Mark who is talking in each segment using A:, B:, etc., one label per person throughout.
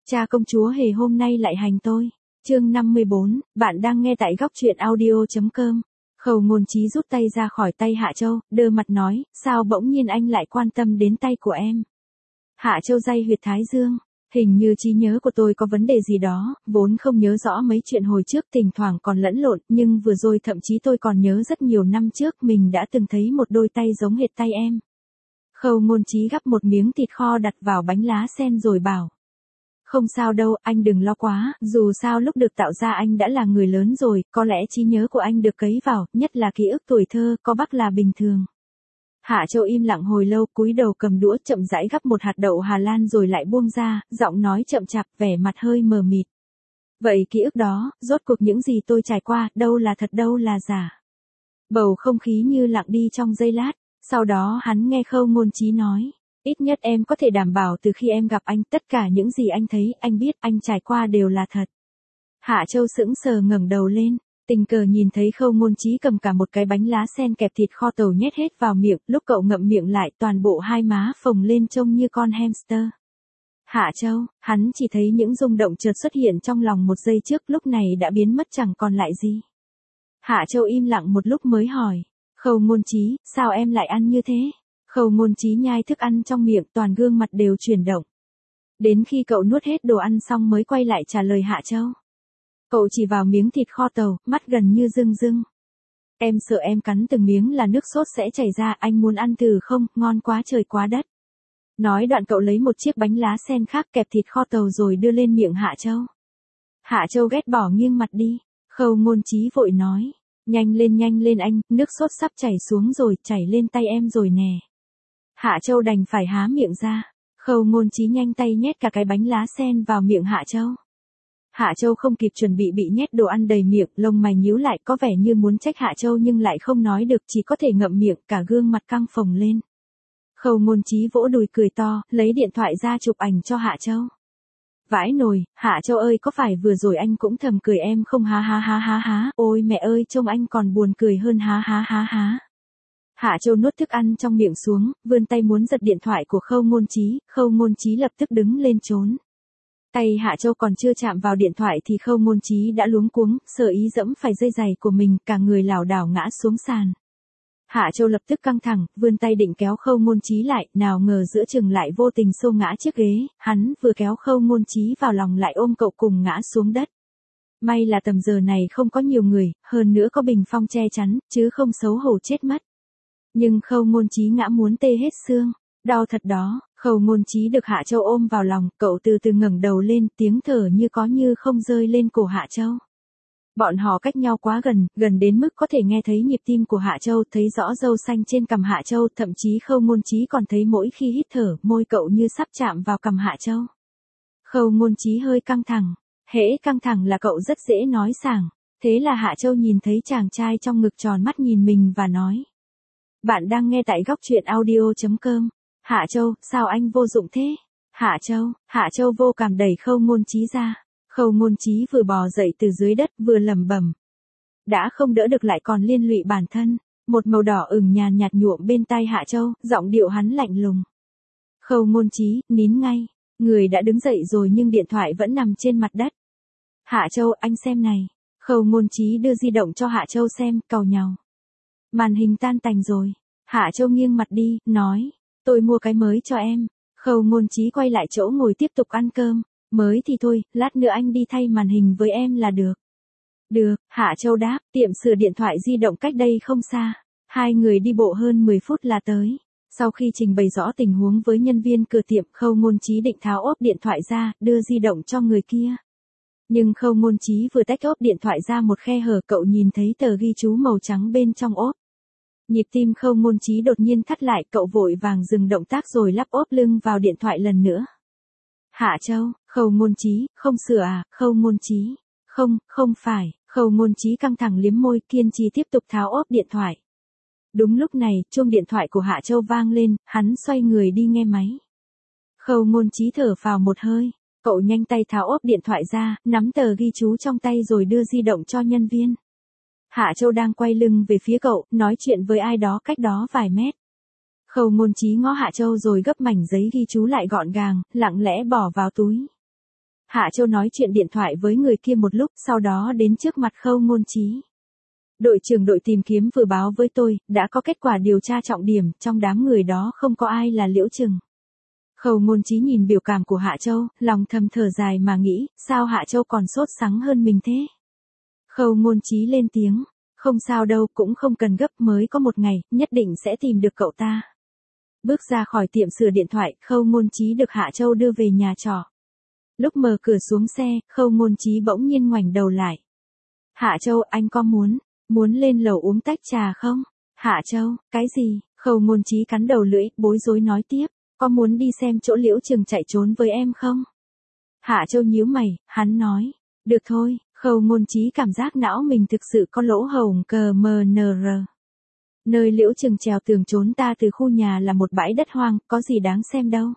A: Cha công chúa hề hôm nay lại hành tôi. Chương 54, bạn đang nghe tại góc truyện audio.com. Khâu Ngôn Chí rút tay ra khỏi tay Hạ Châu, đơ mặt nói, sao bỗng nhiên anh lại quan tâm đến tay của em? Hạ Châu day huyệt thái dương, hình như trí nhớ của tôi có vấn đề gì đó, vốn không nhớ rõ mấy chuyện hồi trước, thỉnh thoảng còn lẫn lộn, nhưng vừa rồi thậm chí tôi còn nhớ rất nhiều năm trước mình đã từng thấy một đôi tay giống hệt tay em. Khâu Ngôn Chí gắp một miếng thịt kho đặt vào bánh lá sen rồi bảo. Không sao đâu, anh đừng lo quá, dù sao lúc được tạo ra anh đã là người lớn rồi, có lẽ trí nhớ của anh được cấy vào, nhất là ký ức tuổi thơ, có bác là bình thường. Hạ Châu im lặng hồi lâu, cúi đầu cầm đũa chậm rãi gắp một hạt đậu Hà Lan rồi lại buông ra, giọng nói chậm chạp, vẻ mặt hơi mờ mịt. Vậy ký ức đó, rốt cuộc những gì tôi trải qua, đâu là thật đâu là giả. Bầu không khí như lặng đi trong giây lát, sau đó hắn nghe Khâu Ngôn Chí nói. Ít nhất em có thể đảm bảo từ khi em gặp anh, tất cả những gì anh thấy, anh biết, anh trải qua đều là thật. Hạ Châu sững sờ ngẩng đầu lên, tình cờ nhìn thấy Khâu Ngôn Chí cầm cả một cái bánh lá sen kẹp thịt kho tàu nhét hết vào miệng, lúc cậu ngậm miệng lại toàn bộ hai má phồng lên trông như con hamster. Hạ Châu, hắn chỉ thấy những rung động chợt xuất hiện trong lòng một giây trước, lúc này đã biến mất chẳng còn lại gì. Hạ Châu im lặng một lúc mới hỏi, Khâu Ngôn Chí, sao em lại ăn như thế? Khâu Ngôn Chí nhai thức ăn trong miệng, toàn gương mặt đều chuyển động. Đến khi cậu nuốt hết đồ ăn xong mới quay lại trả lời Hạ Châu. Cậu chỉ vào miếng thịt kho tàu, mắt gần như rưng rưng. Em sợ em cắn từng miếng là nước sốt sẽ chảy ra, anh muốn ăn thử không, ngon quá trời quá đất. Nói đoạn cậu lấy một chiếc bánh lá sen khác kẹp thịt kho tàu rồi đưa lên miệng Hạ Châu. Hạ Châu ghét bỏ nghiêng mặt đi, Khâu Ngôn Chí vội nói. Nhanh lên anh, nước sốt sắp chảy xuống rồi, chảy lên tay em rồi nè. Hạ Châu đành phải há miệng ra, Khâu Ngôn Chí nhanh tay nhét cả cái bánh lá sen vào miệng Hạ Châu. Hạ Châu không kịp chuẩn bị nhét đồ ăn đầy miệng, lông mày nhíu lại có vẻ như muốn trách Hạ Châu nhưng lại không nói được, chỉ có thể ngậm miệng, cả gương mặt căng phồng lên. Khâu Ngôn Chí vỗ đùi cười to, lấy điện thoại ra chụp ảnh cho Hạ Châu. Vãi nồi, Hạ Châu ơi có phải vừa rồi anh cũng thầm cười em không ha, ôi mẹ ơi trông anh còn buồn cười hơn ha. Hạ Châu nuốt thức ăn trong miệng xuống, vươn tay muốn giật điện thoại của Khâu Ngôn Chí lập tức đứng lên trốn. Tay Hạ Châu còn chưa chạm vào điện thoại thì Khâu Ngôn Chí đã luống cuống, sợ ý dẫm phải dây giày của mình, cả người lảo đảo ngã xuống sàn. Hạ Châu lập tức căng thẳng, vươn tay định kéo Khâu Ngôn Chí lại, nào ngờ giữa chừng lại vô tình xô ngã chiếc ghế, hắn vừa kéo Khâu Ngôn Chí vào lòng lại ôm cậu cùng ngã xuống đất. May là tầm giờ này không có nhiều người, hơn nữa có bình phong che chắn, chứ không xấu hổ chết mất. Nhưng Khâu Ngôn Chí ngã muốn tê hết xương, đau thật đó. Khâu Ngôn Chí được Hạ Châu ôm vào lòng, cậu từ từ ngẩng đầu lên, tiếng thở như có như không rơi lên cổ Hạ Châu. Bọn họ cách nhau quá gần đến mức có thể nghe thấy nhịp tim của Hạ Châu, thấy rõ râu xanh trên cằm Hạ Châu, thậm chí Khâu Ngôn Chí còn thấy mỗi khi hít thở, môi cậu như sắp chạm vào cằm Hạ Châu. Khâu Ngôn Chí hơi căng thẳng, hễ căng thẳng là cậu rất dễ nói sảng, thế là Hạ Châu nhìn thấy chàng trai trong ngực tròn mắt nhìn mình và nói. Bạn đang nghe tại góc truyện audio.com. Hạ Châu, sao anh vô dụng thế? Hạ Châu vô cảm đẩy Khâu Ngôn Chí ra. Khâu Ngôn Chí vừa bò dậy từ dưới đất vừa lẩm bẩm. Đã không đỡ được lại còn liên lụy bản thân. Một màu đỏ ửng nhàn nhạt nhuộm bên tai Hạ Châu, giọng điệu hắn lạnh lùng. Khâu Ngôn Chí, nín ngay. Người đã đứng dậy rồi nhưng điện thoại vẫn nằm trên mặt đất. Hạ Châu, anh xem này. Khâu Ngôn Chí đưa di động cho Hạ Châu xem, càu nhàu. Màn hình tan tành rồi. Hạ Châu nghiêng mặt đi, nói. Tôi mua cái mới cho em. Khâu Ngôn Chí quay lại chỗ ngồi tiếp tục ăn cơm. Mới thì thôi, lát nữa anh đi thay màn hình với em là được. Được, Hạ Châu đáp, tiệm sửa điện thoại di động cách đây không xa. Hai người đi bộ hơn 10 phút là tới. Sau khi trình bày rõ tình huống với nhân viên cửa tiệm, Khâu Ngôn Chí định tháo ốp điện thoại ra, đưa di động cho người kia. Nhưng Khâu Ngôn Chí vừa tách ốp điện thoại ra một khe hở, cậu nhìn thấy tờ ghi chú màu trắng bên trong ốp. Nhịp tim Khâu Ngôn Chí đột nhiên thắt lại, cậu vội vàng dừng động tác rồi lắp ốp lưng vào điện thoại lần nữa. Hạ Châu, Khâu Ngôn Chí, không sửa à? Khâu Ngôn Chí, không phải. Khâu Ngôn Chí căng thẳng liếm môi, kiên trì tiếp tục tháo ốp điện thoại. Đúng lúc này, chuông điện thoại của Hạ Châu vang lên, hắn xoay người đi nghe máy. Khâu Ngôn Chí thở phào một hơi, cậu nhanh tay tháo ốp điện thoại ra, nắm tờ ghi chú trong tay rồi đưa di động cho nhân viên. Hạ Châu đang quay lưng về phía cậu, nói chuyện với ai đó cách đó vài mét. Khâu Ngôn Chí ngó Hạ Châu rồi gấp mảnh giấy ghi chú lại gọn gàng, lặng lẽ bỏ vào túi. Hạ Châu nói chuyện điện thoại với người kia một lúc, sau đó đến trước mặt Khâu Ngôn Chí. Đội trưởng đội tìm kiếm vừa báo với tôi, đã có kết quả điều tra trọng điểm, trong đám người đó không có ai là Liễu Trừng. Khâu Ngôn Chí nhìn biểu cảm của Hạ Châu, lòng thầm thở dài mà nghĩ, sao Hạ Châu còn sốt sắng hơn mình thế? Khâu Ngôn Chí lên tiếng, không sao đâu, cũng không cần gấp, mới có một ngày, nhất định sẽ tìm được cậu ta. Bước ra khỏi tiệm sửa điện thoại, Khâu Ngôn Chí được Hạ Châu đưa về nhà trọ. Lúc mở cửa xuống xe, Khâu Ngôn Chí bỗng nhiên ngoảnh đầu lại. Hạ Châu, anh có muốn lên lầu uống tách trà không? Hạ Châu, cái gì? Khâu Ngôn Chí cắn đầu lưỡi, bối rối nói tiếp, có muốn đi xem chỗ Liễu Trừng chạy trốn với em không? Hạ Châu nhíu mày, hắn nói, được thôi. Khâu Ngôn Chí cảm giác não mình thực sự có lỗ hổng CMNR. Nơi Liễu Trừng trèo tường trốn ta từ khu nhà là một bãi đất hoang, có gì đáng xem đâu.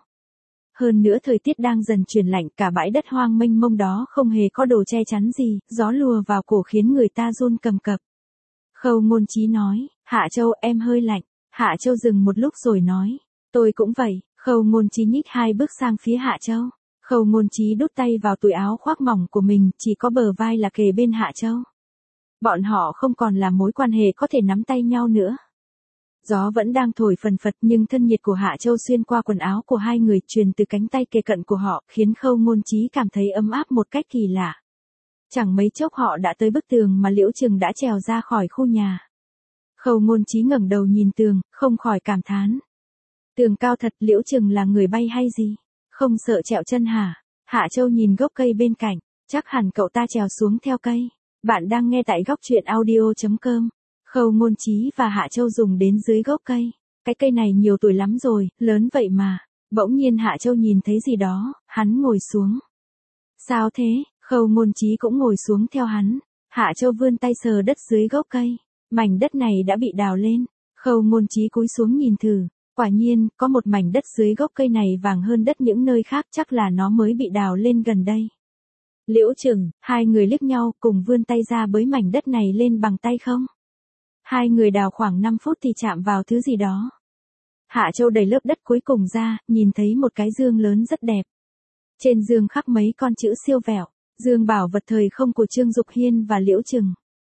A: Hơn nữa thời tiết đang dần chuyển lạnh, cả bãi đất hoang mênh mông đó không hề có đồ che chắn gì, gió lùa vào cổ khiến người ta run cầm cập. Khâu Ngôn Chí nói, Hạ Châu, em hơi lạnh. Hạ Châu dừng một lúc rồi nói, tôi cũng vậy. Khâu Ngôn Chí nhích 2 bước sang phía Hạ Châu. Khâu Ngôn Chí đút tay vào túi áo khoác mỏng của mình, chỉ có bờ vai là kề bên Hạ Châu. Bọn họ không còn là mối quan hệ có thể nắm tay nhau nữa. Gió vẫn đang thổi phần phật nhưng thân nhiệt của Hạ Châu xuyên qua quần áo của hai người truyền từ cánh tay kề cận của họ, khiến Khâu Ngôn Chí cảm thấy ấm áp một cách kỳ lạ. Chẳng mấy chốc họ đã tới bức tường mà Liễu Trừng đã trèo ra khỏi khu nhà. Khâu Ngôn Chí ngẩng đầu nhìn tường, không khỏi cảm thán. Tường cao thật, Liễu Trừng là người bay hay gì? Không sợ trẹo chân hả? Hạ Châu nhìn gốc cây bên cạnh, chắc hẳn cậu ta trèo xuống theo cây. Bạn đang nghe tại góc truyện audio.com. Khâu Ngôn Chí và Hạ Châu dùng đến dưới gốc cây. Cái cây này nhiều tuổi lắm rồi, lớn vậy mà. Bỗng nhiên Hạ Châu nhìn thấy gì đó, hắn ngồi xuống. Sao thế? Khâu Ngôn Chí cũng ngồi xuống theo hắn. Hạ Châu vươn tay sờ đất dưới gốc cây. Mảnh đất này đã bị đào lên. Khâu Ngôn Chí cúi xuống nhìn thử. Quả nhiên, có một mảnh đất dưới gốc cây này vàng hơn đất những nơi khác, chắc là nó mới bị đào lên gần đây. Liễu Trừng, hai người liếc nhau cùng vươn tay ra bới mảnh đất này lên bằng tay không? Hai người đào khoảng 5 phút thì chạm vào thứ gì đó. Hạ Châu đẩy lớp đất cuối cùng ra, nhìn thấy một cái dương lớn rất đẹp. Trên dương khắc mấy con chữ siêu vẹo, dương bảo vật thời không của Trương Dục Hiên và Liễu Trừng.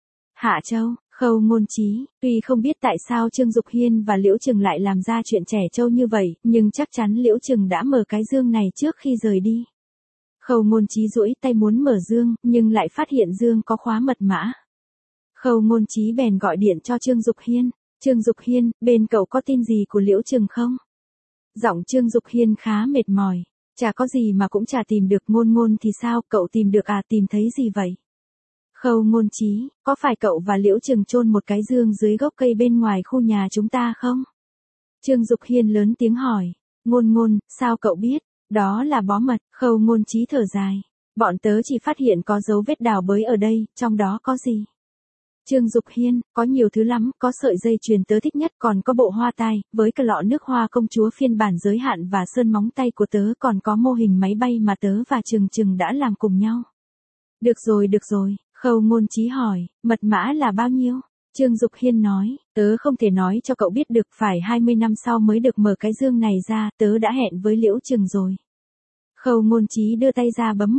A: Hạ Châu, Khâu Ngôn Chí, tuy không biết tại sao Trương Dục Hiên và Liễu Trừng lại làm ra chuyện trẻ trâu như vậy, nhưng chắc chắn Liễu Trừng đã mở cái dương này trước khi rời đi. Khâu Ngôn Chí duỗi tay muốn mở dương, nhưng lại phát hiện dương có khóa mật mã. Khâu Ngôn Chí bèn gọi điện cho Trương Dục Hiên. Trương Dục Hiên, bên cậu có tin gì của Liễu Trừng không? Giọng Trương Dục Hiên khá mệt mỏi. Chả có gì mà cũng chả tìm được. Ngôn thì sao, cậu tìm được à, tìm thấy gì vậy? Khâu Ngôn Chí, có phải cậu và Liễu Trừng chôn một cái dương dưới gốc cây bên ngoài khu nhà chúng ta không? Trương Dục Hiên lớn tiếng hỏi. Ngôn, sao cậu biết? Đó là bó mật. Khâu Ngôn Chí thở dài. Bọn tớ chỉ phát hiện có dấu vết đào bới ở đây, trong đó có gì? Trương Dục Hiên, có nhiều thứ lắm, có sợi dây chuyền tớ thích nhất, còn có bộ hoa tai, với cả lọ nước hoa công chúa phiên bản giới hạn và sơn móng tay của tớ, còn có mô hình máy bay mà tớ và Trừng đã làm cùng nhau. Được rồi, Khâu Ngôn Chí hỏi, mật mã là bao nhiêu? Trương Dục Hiên nói, tớ không thể nói cho cậu biết được, phải 20 năm sau mới được mở cái dương này ra, tớ đã hẹn với Liễu Trừng rồi. Khâu Ngôn Chí đưa tay ra bấm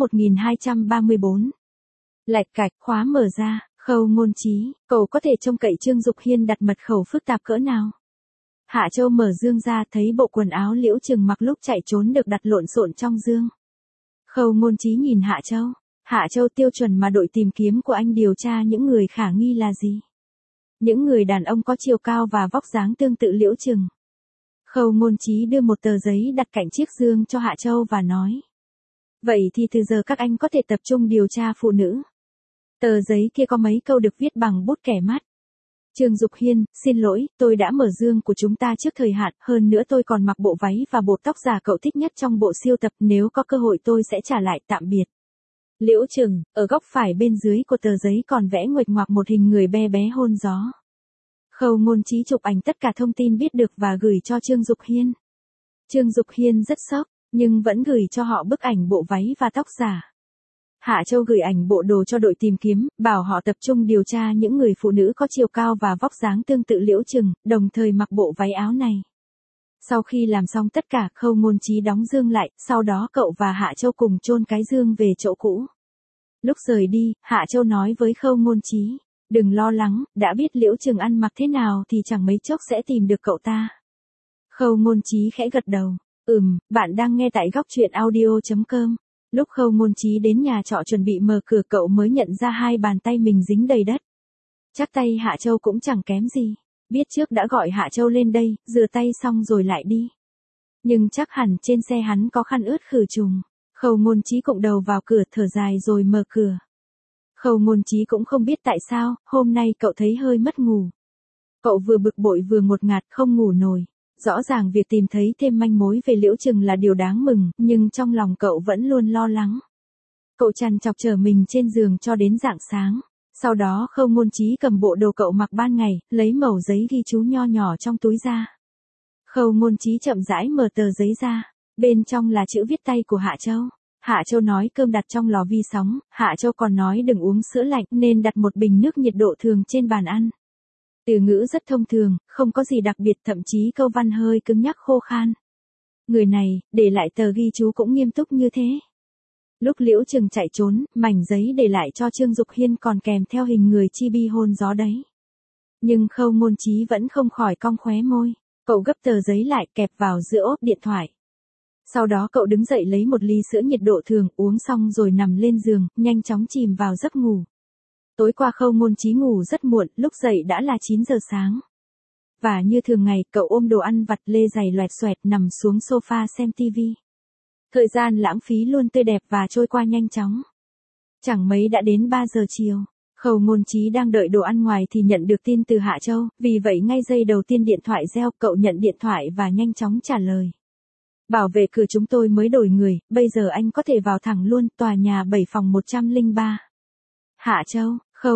A: 1234. Lạch cạch, khóa mở ra. Khâu Ngôn Chí, cậu có thể trông cậy Trương Dục Hiên đặt mật khẩu phức tạp cỡ nào? Hạ Châu mở dương ra thấy bộ quần áo Liễu Trừng mặc lúc chạy trốn được đặt lộn xộn trong dương. Khâu Ngôn Chí nhìn Hạ Châu. Hạ Châu, tiêu chuẩn mà đội tìm kiếm của anh điều tra những người khả nghi là gì? Những người đàn ông có chiều cao và vóc dáng tương tự Liễu Trừng. Khâu Ngôn Chí đưa một tờ giấy đặt cạnh chiếc dương cho Hạ Châu và nói. Vậy thì từ giờ các anh có thể tập trung điều tra phụ nữ. Tờ giấy kia có mấy câu được viết bằng bút kẻ mắt. Trương Dục Hiên, xin lỗi, tôi đã mở dương của chúng ta trước thời hạn, hơn nữa tôi còn mặc bộ váy và bột tóc giả cậu thích nhất trong bộ siêu tập, nếu có cơ hội tôi sẽ trả lại, tạm biệt. Liễu Trừng, ở góc phải bên dưới của tờ giấy còn vẽ nguệch ngoạc một hình người bé bé hôn gió. Khâu Ngôn Chí chụp ảnh tất cả thông tin biết được và gửi cho Trương Dục Hiên. Trương Dục Hiên rất sốc, nhưng vẫn gửi cho họ bức ảnh bộ váy và tóc giả. Hạ Châu gửi ảnh bộ đồ cho đội tìm kiếm, bảo họ tập trung điều tra những người phụ nữ có chiều cao và vóc dáng tương tự Liễu Trừng, đồng thời mặc bộ váy áo này. Sau khi làm xong tất cả, Khâu Ngôn Chí đóng dương lại, sau đó cậu và Hạ Châu cùng chôn cái dương về chỗ cũ. Lúc rời đi, Hạ Châu nói với Khâu Ngôn Chí, đừng lo lắng, đã biết Liễu Trừng ăn mặc thế nào thì chẳng mấy chốc sẽ tìm được cậu ta. Khâu Ngôn Chí khẽ gật đầu, bạn đang nghe tại góc truyện audio.com. Lúc Khâu Ngôn Chí đến nhà trọ chuẩn bị mở cửa cậu mới nhận ra hai bàn tay mình dính đầy đất. Chắc tay Hạ Châu cũng chẳng kém gì. Biết trước đã gọi Hạ Châu lên đây, rửa tay xong rồi lại đi. Nhưng chắc hẳn trên xe hắn có khăn ướt khử trùng. Khâu Ngôn Chí cụng đầu vào cửa thở dài rồi mở cửa. Khâu Ngôn Chí cũng không biết tại sao, hôm nay cậu thấy hơi mất ngủ. Cậu vừa bực bội vừa ngột ngạt không ngủ nổi. Rõ ràng việc tìm thấy thêm manh mối về Liễu Trừng là điều đáng mừng, nhưng trong lòng cậu vẫn luôn lo lắng. Cậu trằn trọc chờ mình trên giường cho đến rạng sáng. Sau đó Khâu Ngôn Chí cầm bộ đồ cậu mặc ban ngày, lấy mẩu giấy ghi chú nho nhỏ trong túi ra. Khâu Ngôn Chí chậm rãi mở tờ giấy ra, bên trong là chữ viết tay của Hạ Châu. Hạ Châu nói cơm đặt trong lò vi sóng, Hạ Châu còn nói đừng uống sữa lạnh nên đặt một bình nước nhiệt độ thường trên bàn ăn. Từ ngữ rất thông thường, không có gì đặc biệt, thậm chí câu văn hơi cứng nhắc khô khan. Người này, để lại tờ ghi chú cũng nghiêm túc như thế. Lúc Liễu Trừng chạy trốn, mảnh giấy để lại cho Trương Dục Hiên còn kèm theo hình người chibi hôn gió đấy. Nhưng Khâu Ngôn Chí vẫn không khỏi cong khóe môi. Cậu gấp tờ giấy lại kẹp vào giữa ốp điện thoại. Sau đó cậu đứng dậy lấy một ly sữa nhiệt độ thường uống xong rồi nằm lên giường, nhanh chóng chìm vào giấc ngủ. Tối qua Khâu Ngôn Chí ngủ rất muộn, lúc dậy đã là 9 giờ sáng. Và như thường ngày, cậu ôm đồ ăn vặt lê giày loẹt xoẹt nằm xuống sofa xem tivi. Thời gian lãng phí luôn tươi đẹp và trôi qua nhanh chóng. Chẳng mấy đã đến 3 giờ chiều. Khâu Ngôn Chí đang đợi đồ ăn ngoài thì nhận được tin từ Hạ Châu, vì vậy ngay giây đầu tiên điện thoại reo, cậu nhận điện thoại và nhanh chóng trả lời. Bảo vệ cửa chúng tôi mới đổi người, bây giờ anh có thể vào thẳng luôn, tòa nhà 7 phòng 103. Hạ Châu,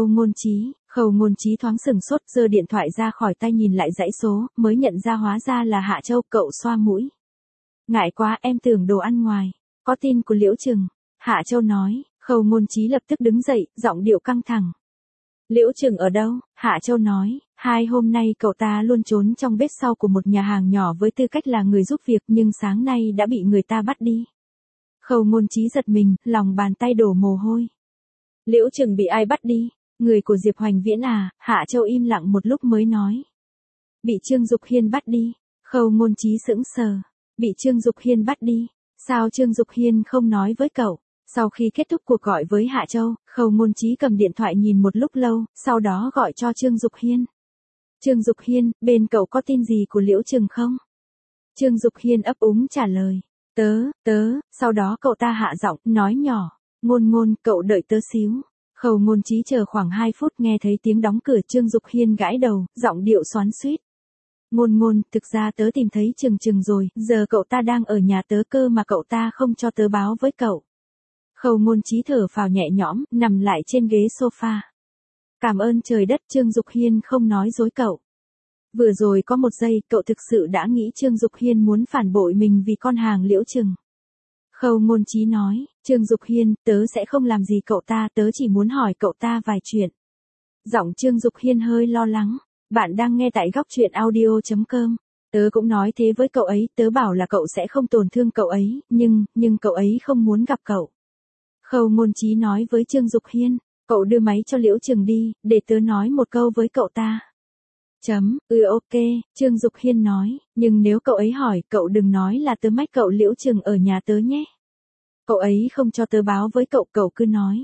A: Khâu Ngôn Chí thoáng sửng sốt, giơ điện thoại ra khỏi tay nhìn lại dãy số, mới nhận ra hóa ra là Hạ Châu, cậu xoa mũi. Ngại quá, em tưởng đồ ăn ngoài. Có tin của Liễu Trừng. Hạ Châu nói. Khâu Ngôn Chí lập tức đứng dậy, giọng điệu căng thẳng. Liễu Trừng ở đâu? Hạ Châu nói. 2 hôm nay cậu ta luôn trốn trong bếp sau của một nhà hàng nhỏ với tư cách là người giúp việc, nhưng sáng nay đã bị người ta bắt đi. Khâu Ngôn Chí giật mình, lòng bàn tay đổ mồ hôi. Liễu Trừng bị ai bắt đi? Người của Diệp Hoành Viễn à? Hạ Châu im lặng một lúc mới nói. Bị Trương Dục Hiên bắt đi. Khâu Ngôn Chí sững sờ. Bị Trương Dục Hiên bắt đi. Sao Trương Dục Hiên không nói với cậu? Sau khi kết thúc cuộc gọi với Hạ Châu, Khâu Ngôn Chí cầm điện thoại nhìn một lúc lâu, sau đó gọi cho Trương Dục Hiên. Trương Dục Hiên, bên cậu có tin gì của Liễu Trừng không? Trương Dục Hiên ấp úng trả lời. Sau đó cậu ta hạ giọng, nói nhỏ. Ngôn, cậu đợi tớ xíu. Khâu Ngôn Chí chờ khoảng 2 phút nghe thấy tiếng đóng cửa, Trương Dục Hiên gãi đầu, giọng điệu xoắn xuýt. Ngôn, thực ra tớ tìm thấy Trừng rồi, giờ cậu ta đang ở nhà tớ cơ mà cậu ta không cho tớ báo với cậu. Khâu Ngôn Chí thở phào nhẹ nhõm, nằm lại trên ghế sofa. Cảm ơn trời đất, Trương Dục Hiên không nói dối cậu. Vừa rồi có một giây, cậu thực sự đã nghĩ Trương Dục Hiên muốn phản bội mình vì con hàng Liễu Trừng. Khâu Ngôn Chí nói, Trương Dục Hiên, tớ sẽ không làm gì cậu ta, tớ chỉ muốn hỏi cậu ta vài chuyện. Giọng Trương Dục Hiên hơi lo lắng. Bạn đang nghe tại góc truyện audio.com. Tớ cũng nói thế với cậu ấy, tớ bảo là cậu sẽ không tổn thương cậu ấy, nhưng cậu ấy không muốn gặp cậu. Khâu Ngôn Chí nói với Trương Dục Hiên, cậu đưa máy cho Liễu Trừng đi, để tớ nói một câu với cậu ta. Ok, Trương Dục Hiên nói, nhưng nếu cậu ấy hỏi, cậu đừng nói là tớ mách cậu Liễu Trừng ở nhà tớ nhé. Cậu ấy không cho tớ báo với cậu, cậu cứ nói.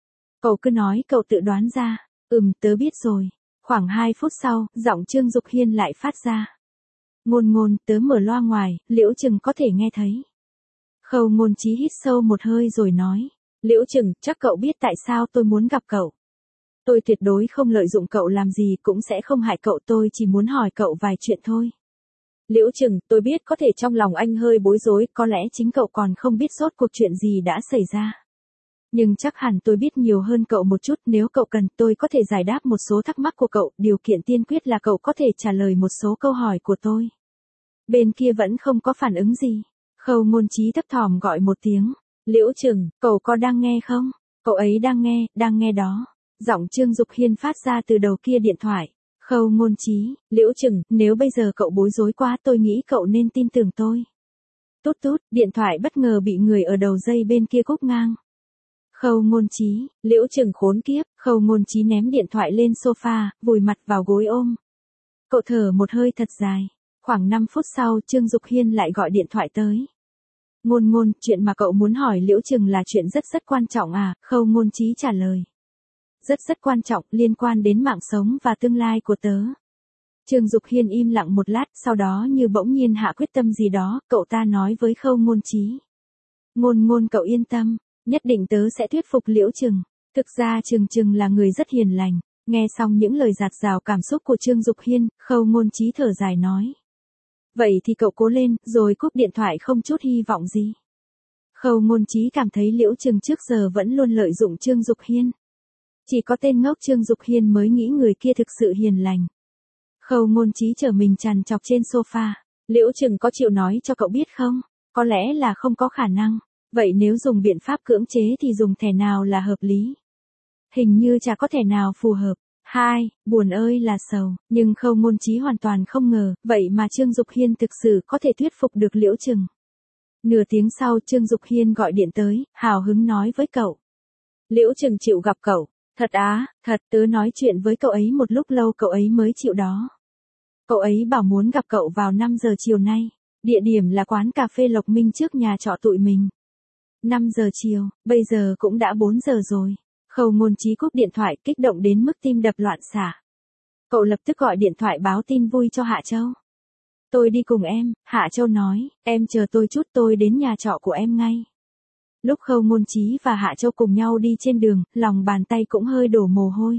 A: Cậu tự đoán ra. Tớ biết rồi. Khoảng 2 phút sau, giọng Trương Dục Hiên lại phát ra. Ngôn, tớ mở loa ngoài, Liễu Trừng có thể nghe thấy. Khâu Ngôn Chí hít sâu một hơi rồi nói. Liễu Trừng, chắc cậu biết tại sao tôi muốn gặp cậu. Tôi tuyệt đối không lợi dụng cậu làm gì, cũng sẽ không hại cậu, tôi chỉ muốn hỏi cậu vài chuyện thôi. Liễu Trừng, tôi biết có thể trong lòng anh hơi bối rối, có lẽ chính cậu còn không biết rốt cuộc chuyện gì đã xảy ra. Nhưng chắc hẳn tôi biết nhiều hơn cậu một chút, nếu cậu cần tôi có thể giải đáp một số thắc mắc của cậu, điều kiện tiên quyết là cậu có thể trả lời một số câu hỏi của tôi. Bên kia vẫn không có phản ứng gì. Khâu Ngôn Chí thấp thỏm gọi một tiếng. Liễu Trừng, cậu có đang nghe không? Cậu ấy đang nghe đó. Giọng Trương Dục Hiên phát ra từ đầu kia điện thoại. Khâu Ngôn Chí, Liễu Trừng, nếu bây giờ cậu bối rối quá tôi nghĩ cậu nên tin tưởng tôi. Tút tút, điện thoại bất ngờ bị người ở đầu dây bên kia cúp ngang. Khâu Ngôn Chí, Liễu Trừng khốn kiếp, Khâu Ngôn Chí ném điện thoại lên sofa, vùi mặt vào gối ôm. Cậu thở một hơi thật dài. Khoảng 5 phút sau Trương Dục Hiên lại gọi điện thoại tới. Ngôn Ngôn, chuyện mà cậu muốn hỏi Liễu Trừng là chuyện rất quan trọng à, Khâu Ngôn Chí trả lời. Rất quan trọng, liên quan đến mạng sống và tương lai của tớ. Trương Dục Hiên im lặng một lát, sau đó như bỗng nhiên hạ quyết tâm gì đó, cậu ta nói với Khâu Ngôn Chí. Ngôn Ngôn cậu yên tâm, nhất định tớ sẽ thuyết phục Liễu Trừng. Thực ra Trừng là người rất hiền lành. Nghe xong những lời dạt dào cảm xúc của Trương Dục Hiên, Khâu Ngôn Chí thở dài nói. Vậy thì cậu cố lên, rồi cúp điện thoại không chút hy vọng gì. Khâu Ngôn Chí cảm thấy Liễu Trừng trước giờ vẫn luôn lợi dụng Trương Dục Hiên. Chỉ có tên ngốc Trương Dục Hiên mới nghĩ người kia thực sự hiền lành. Khâu Ngôn Chí trở mình trằn trọc trên sofa. Liễu Trừng có chịu nói cho cậu biết không? Có lẽ là không có khả năng. Vậy nếu dùng biện pháp cưỡng chế thì dùng thẻ nào là hợp lý? Hình như chả có thẻ nào phù hợp. Buồn ơi là sầu, nhưng Khâu Ngôn Chí hoàn toàn không ngờ, vậy mà Trương Dục Hiên thực sự có thể thuyết phục được Liễu Trừng. Nửa tiếng sau Trương Dục Hiên gọi điện tới, hào hứng nói với cậu. Liễu Trừng chịu gặp cậu. Thật á, thật, tớ nói chuyện với cậu ấy một lúc lâu cậu ấy mới chịu đó. Cậu ấy bảo muốn gặp cậu vào 5 giờ chiều nay. Địa điểm là quán cà phê Lộc Minh trước nhà trọ tụi mình. 5 giờ chiều, bây giờ cũng đã 4 giờ rồi. Khâu Ngôn Chí cúp điện thoại kích động đến mức tim đập loạn xạ. Cậu lập tức gọi điện thoại báo tin vui cho Hạ Châu. Tôi đi cùng em, Hạ Châu nói, em chờ tôi chút tôi đến nhà trọ của em ngay. Lúc Khâu Ngôn Chí và Hạ Châu cùng nhau đi trên đường, lòng bàn tay cũng hơi đổ mồ hôi.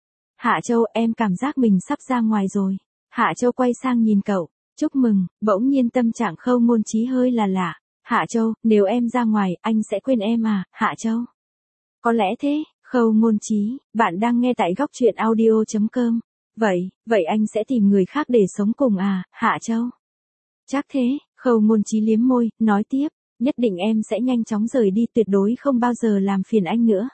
A: Hạ Châu, em cảm giác mình sắp ra ngoài rồi. Hạ Châu quay sang nhìn cậu, chúc mừng, bỗng nhiên tâm trạng Khâu Ngôn Chí hơi là lạ. Hạ Châu, nếu em ra ngoài, anh sẽ quên em à, Hạ Châu? Có lẽ thế, Khâu Ngôn Chí, bạn đang nghe tại góc truyện audio.com. Vậy anh sẽ tìm người khác để sống cùng à, Hạ Châu? Chắc thế, Khâu Ngôn Chí liếm môi, nói tiếp, nhất định em sẽ nhanh chóng rời đi, tuyệt đối không bao giờ làm phiền anh nữa.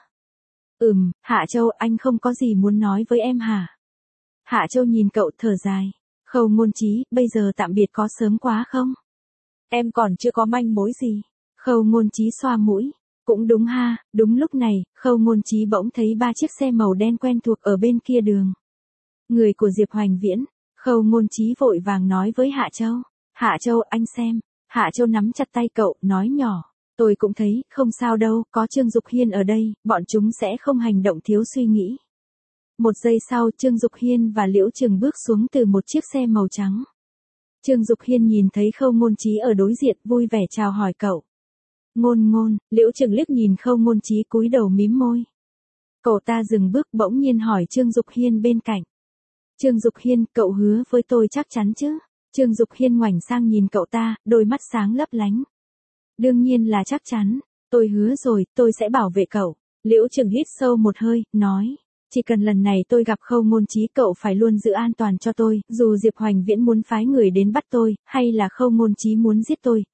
A: Hạ Châu, anh không có gì muốn nói với em hả? Hạ Châu nhìn cậu thở dài. Khâu Ngôn Chí, bây giờ tạm biệt có sớm quá không? Em còn chưa có manh mối gì. Khâu Ngôn Chí xoa mũi. Cũng đúng ha, đúng lúc này, Khâu Ngôn Chí bỗng thấy 3 chiếc xe màu đen quen thuộc ở bên kia đường. Người của Diệp Hoành Viễn. Khâu Ngôn Chí vội vàng nói với Hạ Châu. Hạ Châu, anh xem. Hạ Châu nắm chặt tay cậu, nói nhỏ. Tôi cũng thấy, không sao đâu, có Trương Dục Hiên ở đây, bọn chúng sẽ không hành động thiếu suy nghĩ. Một giây sau Trương Dục Hiên và Liễu Trừng bước xuống từ một chiếc xe màu trắng. Trương Dục Hiên nhìn thấy Khâu Ngôn Chí ở đối diện vui vẻ chào hỏi cậu. Ngôn, Liễu Trừng liếc nhìn Khâu Ngôn Chí cúi đầu mím môi. Cậu ta dừng bước bỗng nhiên hỏi Trương Dục Hiên bên cạnh. Trương Dục Hiên, cậu hứa với tôi chắc chắn chứ? Trương Dục Hiên ngoảnh sang nhìn cậu ta, đôi mắt sáng lấp lánh. Đương nhiên là chắc chắn, tôi hứa rồi, tôi sẽ bảo vệ cậu. Liễu Trừng hít sâu một hơi, nói. Chỉ cần lần này tôi gặp Khâu Ngôn Chí cậu phải luôn giữ an toàn cho tôi, dù Diệp Hoành Viễn muốn phái người đến bắt tôi, hay là Khâu Ngôn Chí muốn giết tôi,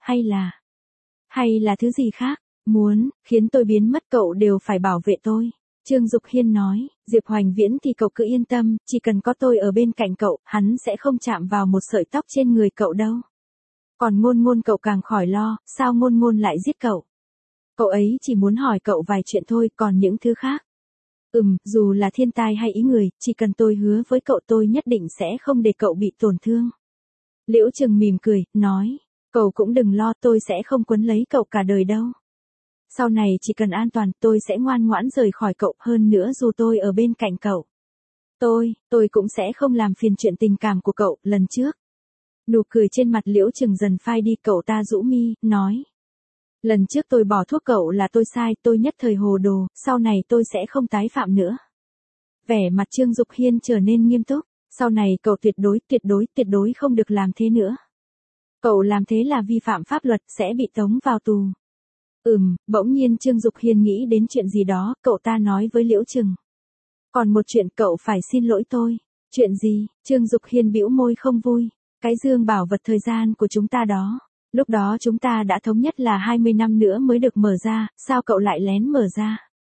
A: hay là thứ gì khác, muốn khiến tôi biến mất cậu đều phải bảo vệ tôi. Trương Dục Hiên nói, Diệp Hoành Viễn thì cậu cứ yên tâm, chỉ cần có tôi ở bên cạnh cậu, hắn sẽ không chạm vào một sợi tóc trên người cậu đâu. Còn Ngôn cậu càng khỏi lo, sao Ngôn lại giết cậu? Cậu ấy chỉ muốn hỏi cậu vài chuyện thôi, còn những thứ khác. Dù là thiên tai hay ý người, chỉ cần tôi hứa với cậu tôi nhất định sẽ không để cậu bị tổn thương. Liễu Trừng mỉm cười, nói, cậu cũng đừng lo, tôi sẽ không quấn lấy cậu cả đời đâu. Sau này chỉ cần an toàn, tôi sẽ ngoan ngoãn rời khỏi cậu, hơn nữa dù tôi ở bên cạnh cậu. Tôi cũng sẽ không làm phiền chuyện tình cảm của cậu, lần trước. Nụ cười trên mặt Liễu Trừng dần phai đi, cậu ta rũ mi, nói. Lần trước tôi bỏ thuốc cậu là tôi sai, tôi nhất thời hồ đồ, sau này tôi sẽ không tái phạm nữa. Vẻ mặt Trương Dục Hiên trở nên nghiêm túc, sau này cậu tuyệt đối không được làm thế nữa. Cậu làm thế là vi phạm pháp luật, sẽ bị tống vào tù. Bỗng nhiên Trương Dục Hiên nghĩ đến chuyện gì đó, cậu ta nói với Liễu Trừng. Còn một chuyện cậu phải xin lỗi tôi. Chuyện gì? Trương Dục Hiên bĩu môi không vui. Cái dương bảo vật thời gian của chúng ta đó. Lúc đó chúng ta đã thống nhất là 20 năm nữa mới được mở ra, sao cậu lại lén mở ra?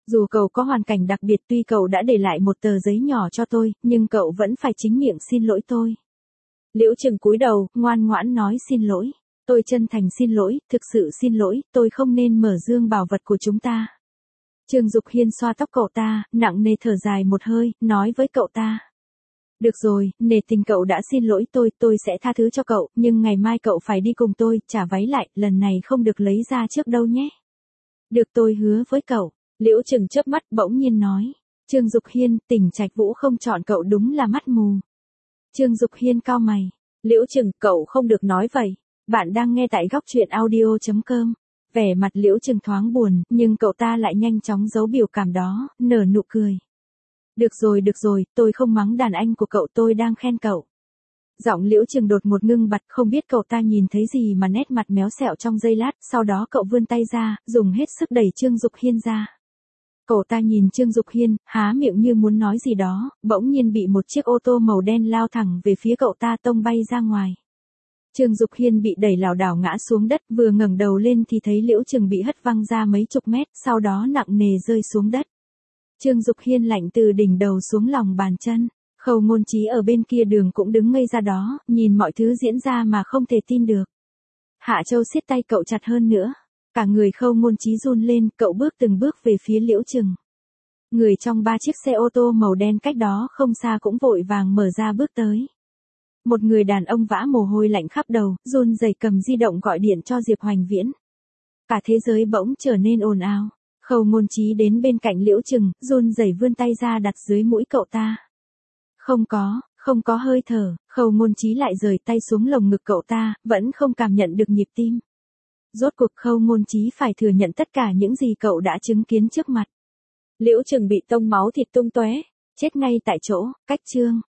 A: Dù cậu có hoàn cảnh đặc biệt, tuy cậu đã để lại một tờ giấy nhỏ cho tôi, nhưng cậu vẫn phải chính miệng xin lỗi tôi. Liễu Trừng cúi đầu, ngoan ngoãn nói xin lỗi. Tôi chân thành xin lỗi, thực sự xin lỗi, tôi không nên mở dương bảo vật của chúng ta. Trương Dục Hiên xoa tóc cậu ta, nặng nề thở dài một hơi, nói với cậu ta. Được rồi, nể tình cậu đã xin lỗi tôi sẽ tha thứ cho cậu, nhưng ngày mai cậu phải đi cùng tôi, trả váy lại, lần này không được lấy ra trước đâu nhé. Được, tôi hứa với cậu. Liễu Trừng chớp mắt bỗng nhiên nói. Trương Dục Hiên, Tỉnh Trạch Vũ không chọn cậu đúng là mắt mù. Trương Dục Hiên cau mày. Liễu Trừng, cậu không được nói vậy. Bạn đang nghe tại góc truyện audio.com. Vẻ mặt Liễu Trừng thoáng buồn, nhưng cậu ta lại nhanh chóng giấu biểu cảm đó, nở nụ cười. Được rồi, tôi không mắng đàn anh của cậu, tôi đang khen cậu. Giọng Liễu Trừng đột một ngưng bặt, không biết cậu ta nhìn thấy gì mà nét mặt méo xẹo trong giây lát, sau đó cậu vươn tay ra, dùng hết sức đẩy Trương Dục Hiên ra. Cậu ta nhìn Trương Dục Hiên, há miệng như muốn nói gì đó, bỗng nhiên bị một chiếc ô tô màu đen lao thẳng về phía cậu ta tông bay ra ngoài. Trương Dục Hiên bị đẩy lảo đảo ngã xuống đất, vừa ngẩng đầu lên thì thấy Liễu Trừng bị hất văng ra mấy chục mét, sau đó nặng nề rơi xuống đất. Trương Dục Hiên lạnh từ đỉnh đầu xuống lòng bàn chân. Khâu Ngôn Chí ở bên kia đường cũng đứng ngây ra đó, nhìn mọi thứ diễn ra mà không thể tin được. Hạ Châu siết tay cậu chặt hơn nữa. Cả người Khâu Ngôn Chí run lên, cậu bước từng bước về phía Liễu Trừng. Người trong 3 chiếc xe ô tô màu đen cách đó không xa cũng vội vàng mở ra bước tới. Một người đàn ông vã mồ hôi lạnh khắp đầu, run rẩy cầm di động gọi điện cho Diệp Hoành Viễn. Cả thế giới bỗng trở nên ồn ào. Khâu Ngôn Chí đến bên cạnh Liễu Trừng, run rẩy vươn tay ra đặt dưới mũi cậu ta. Không có hơi thở, Khâu Ngôn Chí lại rời tay xuống lồng ngực cậu ta, vẫn không cảm nhận được nhịp tim. Rốt cuộc Khâu Ngôn Chí phải thừa nhận tất cả những gì cậu đã chứng kiến trước mặt. Liễu Trừng bị tông máu thịt tung tóe, chết ngay tại chỗ, cách chương.